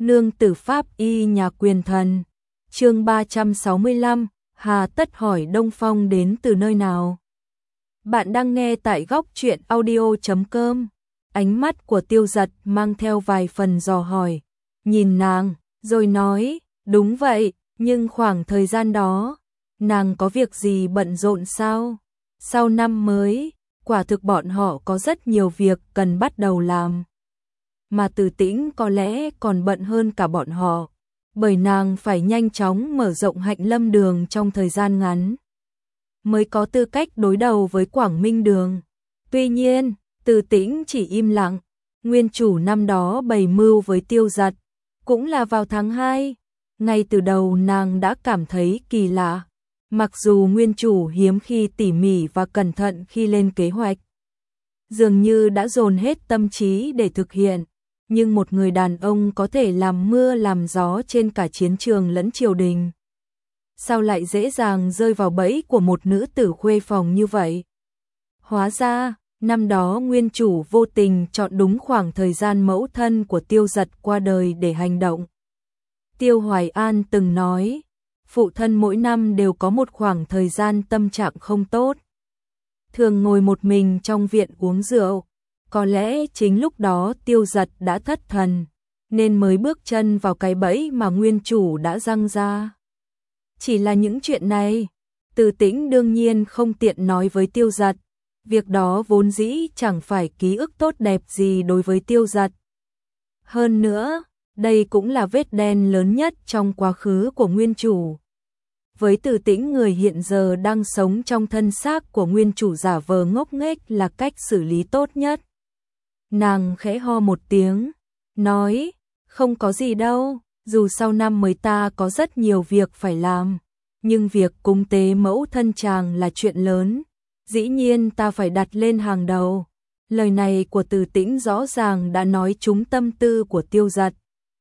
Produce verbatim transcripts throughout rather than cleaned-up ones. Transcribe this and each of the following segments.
Nương tử pháp y nhà quyền thần. Chương ba trăm sáu mươi lăm, hà tất hỏi Đông Phong đến từ nơi nào. Bạn đang nghe tại góc truyện audio chấm com. Ánh mắt của Tiêu Dật mang theo vài phần dò hỏi, nhìn nàng, rồi nói, đúng vậy, nhưng khoảng thời gian đó, nàng có việc gì bận rộn sao? Sau năm mới, quả thực bọn họ có rất nhiều việc cần bắt đầu làm. Mà Từ Tĩnh có lẽ còn bận hơn cả bọn họ, bởi nàng phải nhanh chóng mở rộng Hạnh Lâm Đường trong thời gian ngắn, mới có tư cách đối đầu với Quảng Minh Đường. Tuy nhiên, Từ Tĩnh chỉ im lặng, nguyên chủ năm đó bày mưu với Tiêu Dật, cũng là vào tháng hai, ngay từ đầu nàng đã cảm thấy kỳ lạ. Mặc dù nguyên chủ hiếm khi tỉ mỉ và cẩn thận khi lên kế hoạch, dường như đã dồn hết tâm trí để thực hiện, nhưng một người đàn ông có thể làm mưa làm gió trên cả chiến trường lẫn triều đình, sao lại dễ dàng rơi vào bẫy của một nữ tử khuê phòng như vậy? Hóa ra, năm đó nguyên chủ vô tình chọn đúng khoảng thời gian mẫu thân của Tiêu Dật qua đời để hành động. Tiêu Hoài An từng nói, phụ thân mỗi năm đều có một khoảng thời gian tâm trạng không tốt, thường ngồi một mình trong viện uống rượu. Có lẽ chính lúc đó Tiêu Dật đã thất thần, nên mới bước chân vào cái bẫy mà nguyên chủ đã răng ra. Chỉ là những chuyện này, Từ Tĩnh đương nhiên không tiện nói với Tiêu Dật, việc đó vốn dĩ chẳng phải ký ức tốt đẹp gì đối với Tiêu Dật. Hơn nữa, đây cũng là vết đen lớn nhất trong quá khứ của nguyên chủ. Với Từ Tĩnh, người hiện giờ đang sống trong thân xác của nguyên chủ giả vờ ngốc nghếch là cách xử lý tốt nhất. Nàng khẽ ho một tiếng, nói, không có gì đâu, dù sau năm mới ta có rất nhiều việc phải làm, nhưng việc cúng tế mẫu thân chàng là chuyện lớn, dĩ nhiên ta phải đặt lên hàng đầu. Lời này của Từ Tĩnh rõ ràng đã nói trúng tâm tư của Tiêu Dật.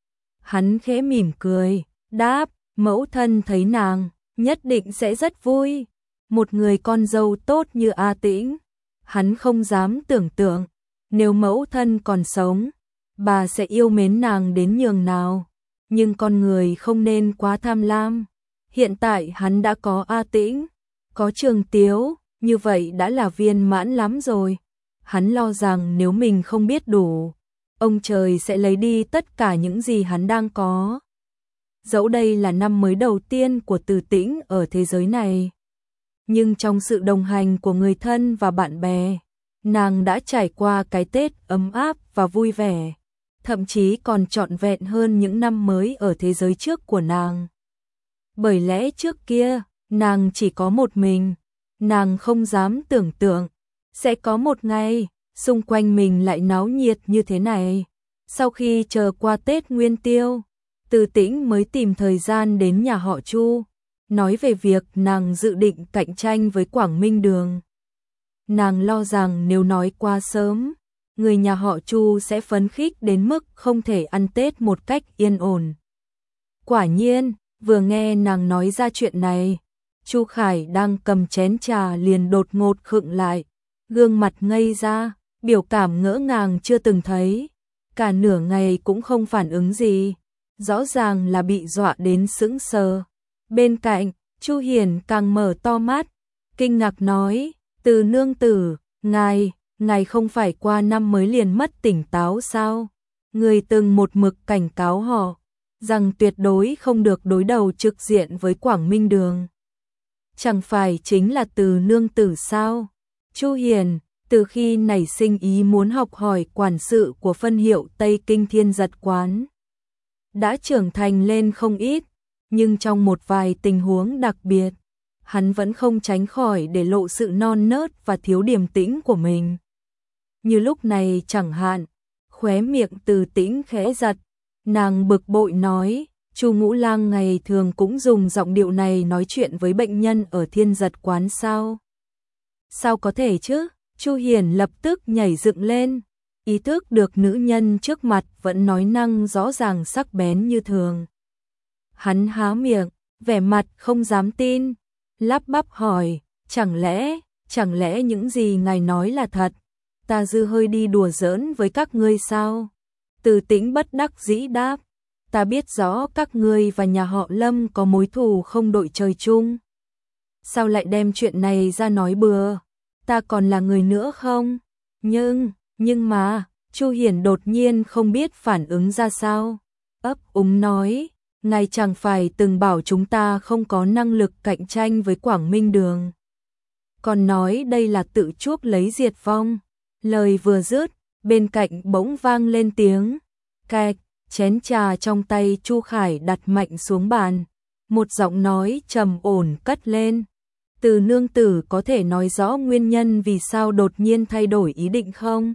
Hắn khẽ mỉm cười, đáp, mẫu thân thấy nàng, nhất định sẽ rất vui. Một người con dâu tốt như A Tĩnh, hắn không dám tưởng tượng, nếu mẫu thân còn sống, bà sẽ yêu mến nàng đến nhường nào. Nhưng con người không nên quá tham lam. Hiện tại hắn đã có A Tĩnh, có Trường Tiếu, như vậy đã là viên mãn lắm rồi. Hắn lo rằng nếu mình không biết đủ, ông trời sẽ lấy đi tất cả những gì hắn đang có. Dẫu đây là năm mới đầu tiên của Từ Tĩnh ở thế giới này, nhưng trong sự đồng hành của người thân và bạn bè, nàng đã trải qua cái Tết ấm áp và vui vẻ, thậm chí còn trọn vẹn hơn những năm mới ở thế giới trước của nàng. Bởi lẽ trước kia, nàng chỉ có một mình, nàng không dám tưởng tượng sẽ có một ngày xung quanh mình lại náo nhiệt như thế này. Sau khi chờ qua Tết Nguyên Tiêu, Từ Tĩnh mới tìm thời gian đến nhà họ Chu, nói về việc nàng dự định cạnh tranh với Quảng Minh Đường. Nàng lo rằng nếu nói qua sớm, người nhà họ Chu sẽ phấn khích đến mức không thể ăn Tết một cách yên ổn. Quả nhiên, vừa nghe nàng nói ra chuyện này, Chu Khải đang cầm chén trà liền đột ngột khựng lại, gương mặt ngây ra, biểu cảm ngỡ ngàng chưa từng thấy, cả nửa ngày cũng không phản ứng gì, rõ ràng là bị dọa đến sững sờ. Bên cạnh, Chu Hiền càng mở to mắt, kinh ngạc nói, Từ nương tử, ngài, ngài không phải qua năm mới liền mất tỉnh táo sao? Người từng một mực cảnh cáo họ, rằng tuyệt đối không được đối đầu trực diện với Quảng Minh Đường. Chẳng phải chính là Từ nương tử sao? Chu Hiền, từ khi nảy sinh ý muốn học hỏi quản sự của phân hiệu Tây Kinh Thiên Giật Quán, đã trưởng thành lên không ít, nhưng trong một vài tình huống đặc biệt, hắn vẫn không tránh khỏi để lộ sự non nớt và thiếu điềm tĩnh của mình. Như lúc này chẳng hạn, khóe miệng Từ Tĩnh khẽ giật, nàng bực bội nói, Chu Ngũ Lang ngày thường cũng dùng giọng điệu này nói chuyện với bệnh nhân ở Thiên Giật Quán sao? Sao có thể chứ? Chu Hiền lập tức nhảy dựng lên, ý thức được nữ nhân trước mặt vẫn nói năng rõ ràng sắc bén như thường. Hắn há miệng, vẻ mặt không dám tin, lắp bắp hỏi, chẳng lẽ, chẳng lẽ những gì ngài nói là thật? Ta dư hơi đi đùa giỡn với các ngươi sao? Từ Tĩnh bất đắc dĩ đáp, ta biết rõ các ngươi và nhà họ Lâm có mối thù không đội trời chung. Sao lại đem chuyện này ra nói bừa, ta còn là người nữa không? Nhưng, nhưng mà, Chu Hiển đột nhiên không biết phản ứng ra sao. Ấp úng nói, ngài chẳng phải từng bảo chúng ta không có năng lực cạnh tranh với Quảng Minh Đường. Còn nói đây là tự chuốc lấy diệt vong. Lời vừa dứt, bên cạnh bỗng vang lên tiếng cạch, chén trà trong tay Chu Khải đặt mạnh xuống bàn. Một giọng nói trầm ổn cất lên. Từ nương tử có thể nói rõ nguyên nhân vì sao đột nhiên thay đổi ý định không?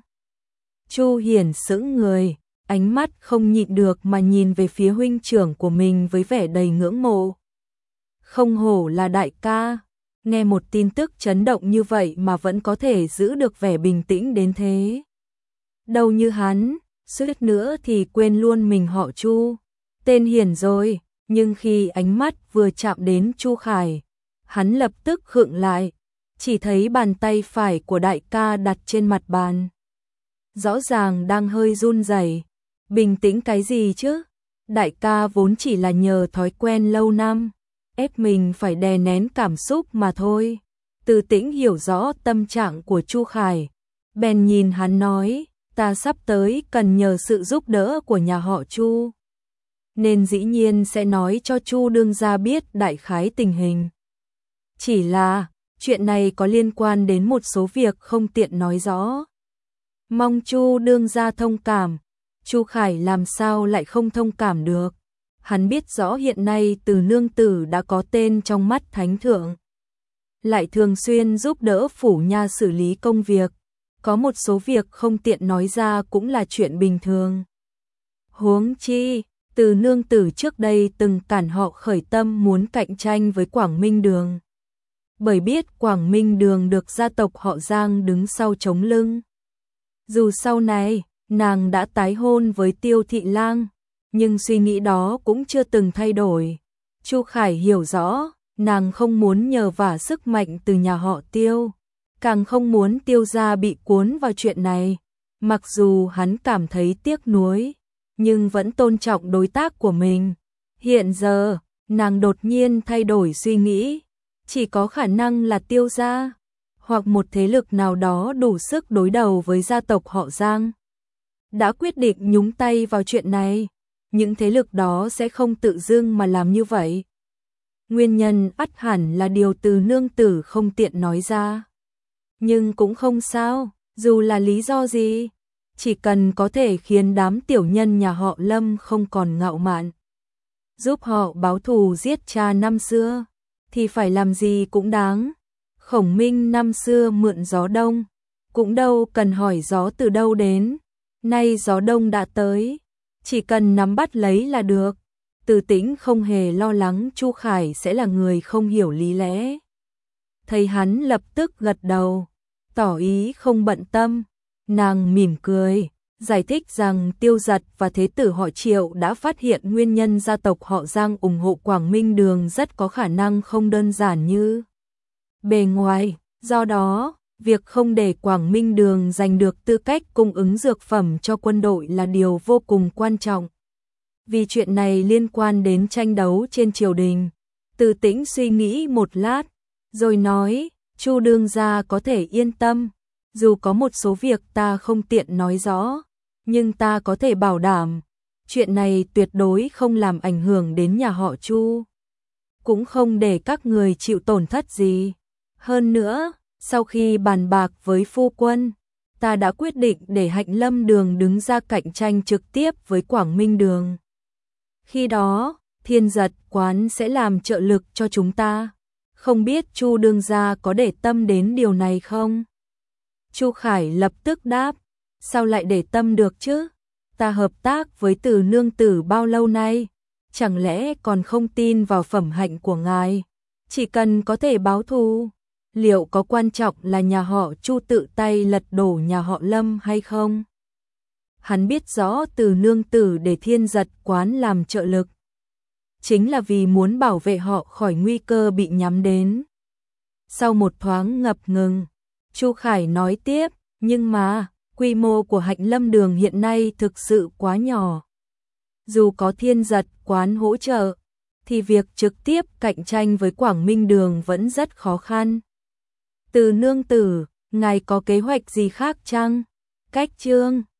Chu Hiển sững người, ánh mắt không nhịn được mà nhìn về phía huynh trưởng của mình với vẻ đầy ngưỡng mộ. Không hổ là đại ca, nghe một tin tức chấn động như vậy mà vẫn có thể giữ được vẻ bình tĩnh đến thế. Đâu như hắn, suýt nữa thì quên luôn mình họ Chu. Tên Hiển rồi, nhưng khi ánh mắt vừa chạm đến Chu Khải, hắn lập tức khựng lại, chỉ thấy bàn tay phải của đại ca đặt trên mặt bàn. Rõ ràng đang hơi run rẩy. Bình tĩnh cái gì chứ? Đại ca vốn chỉ là nhờ thói quen lâu năm, ép mình phải đè nén cảm xúc mà thôi. Từ Tĩnh hiểu rõ tâm trạng của Chu Khải, bèn nhìn hắn nói, ta sắp tới cần nhờ sự giúp đỡ của nhà họ Chu, nên dĩ nhiên sẽ nói cho Chu đương gia biết đại khái tình hình. Chỉ là, chuyện này có liên quan đến một số việc không tiện nói rõ. Mong Chu đương gia thông cảm. Chu Khải làm sao lại không thông cảm được. Hắn biết rõ hiện nay Từ nương tử đã có tên trong mắt thánh thượng, lại thường xuyên giúp đỡ phủ nha xử lý công việc. Có một số việc không tiện nói ra cũng là chuyện bình thường. Huống chi, Từ nương tử trước đây từng cản họ khởi tâm muốn cạnh tranh với Quảng Minh Đường. Bởi biết Quảng Minh Đường được gia tộc họ Giang đứng sau chống lưng. Dù sau này, nàng đã tái hôn với Tiêu Thị Lang, nhưng suy nghĩ đó cũng chưa từng thay đổi. Chu Khải hiểu rõ, nàng không muốn nhờ vả sức mạnh từ nhà họ Tiêu, càng không muốn Tiêu gia bị cuốn vào chuyện này. Mặc dù hắn cảm thấy tiếc nuối, nhưng vẫn tôn trọng đối tác của mình. Hiện giờ, nàng đột nhiên thay đổi suy nghĩ, chỉ có khả năng là Tiêu gia, hoặc một thế lực nào đó đủ sức đối đầu với gia tộc họ Giang đã quyết định nhúng tay vào chuyện này. Những thế lực đó sẽ không tự dưng mà làm như vậy. Nguyên nhân ắt hẳn là điều Từ nương tử không tiện nói ra. Nhưng cũng không sao, dù là lý do gì, chỉ cần có thể khiến đám tiểu nhân nhà họ Lâm không còn ngạo mạn, giúp họ báo thù giết cha năm xưa, thì phải làm gì cũng đáng. Khổng Minh năm xưa mượn gió đông, cũng đâu cần hỏi gió từ đâu đến. Nay gió đông đã tới, chỉ cần nắm bắt lấy là được. Từ Tĩnh không hề lo lắng Chu Khải sẽ là người không hiểu lý lẽ. Thấy hắn lập tức gật đầu, tỏ ý không bận tâm. Nàng mỉm cười, giải thích rằng Tiêu Giật và thế tử họ Triệu đã phát hiện nguyên nhân gia tộc họ Giang ủng hộ Quảng Minh Đường rất có khả năng không đơn giản như bề ngoài. Do đó, việc không để Quảng Minh Đường giành được tư cách cung ứng dược phẩm cho quân đội là điều vô cùng quan trọng. Vì chuyện này liên quan đến tranh đấu trên triều đình. Từ Tĩnh suy nghĩ một lát, rồi nói, Chu đương gia có thể yên tâm, dù có một số việc ta không tiện nói rõ, nhưng ta có thể bảo đảm, chuyện này tuyệt đối không làm ảnh hưởng đến nhà họ Chu, cũng không để các người chịu tổn thất gì. Hơn nữa, sau khi bàn bạc với phu quân, ta đã quyết định để Hạnh Lâm Đường đứng ra cạnh tranh trực tiếp với Quảng Minh Đường. Khi đó, Thiên Giật quán sẽ làm trợ lực cho chúng ta. Không biết Chu đương gia có để tâm đến điều này không? Chu Khải lập tức đáp, sao lại để tâm được chứ? Ta hợp tác với Từ nương tử bao lâu nay, chẳng lẽ còn không tin vào phẩm hạnh của ngài? Chỉ cần có thể báo thù, liệu có quan trọng là nhà họ Chu tự tay lật đổ nhà họ Lâm hay không? Hắn biết rõ Từ nương tử để Thiên Giật quán làm trợ lực, chính là vì muốn bảo vệ họ khỏi nguy cơ bị nhắm đến. Sau một thoáng ngập ngừng, Chu Khải nói tiếp, nhưng mà, quy mô của Hạnh Lâm Đường hiện nay thực sự quá nhỏ. Dù có Thiên Giật quán hỗ trợ, thì việc trực tiếp cạnh tranh với Quảng Minh Đường vẫn rất khó khăn. Từ nương tử, ngài có kế hoạch gì khác chăng? Cách Trương